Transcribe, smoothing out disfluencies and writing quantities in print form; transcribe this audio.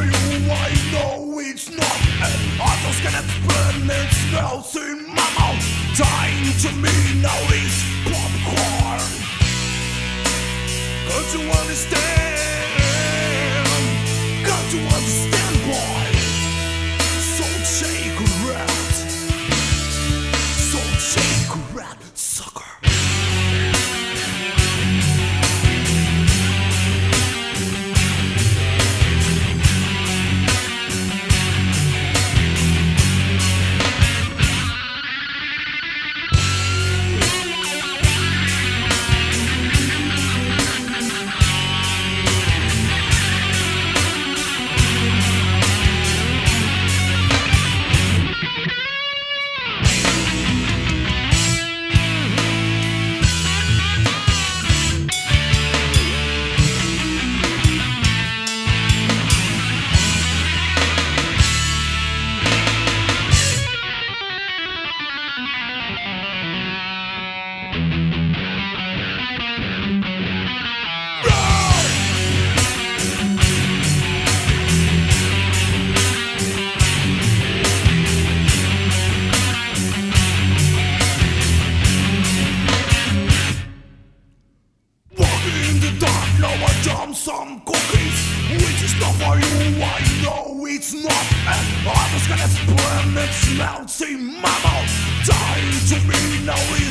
you, I know it's not. And others can explain it smells in my mouth. Dying to me now is popcorn. Got to understand, got to understand, boy. So shake a rat, so shake a rat, sucker. Some cookies, which is not for you, I know it's not. And others can explain it smells in my mouth. Dying to me now.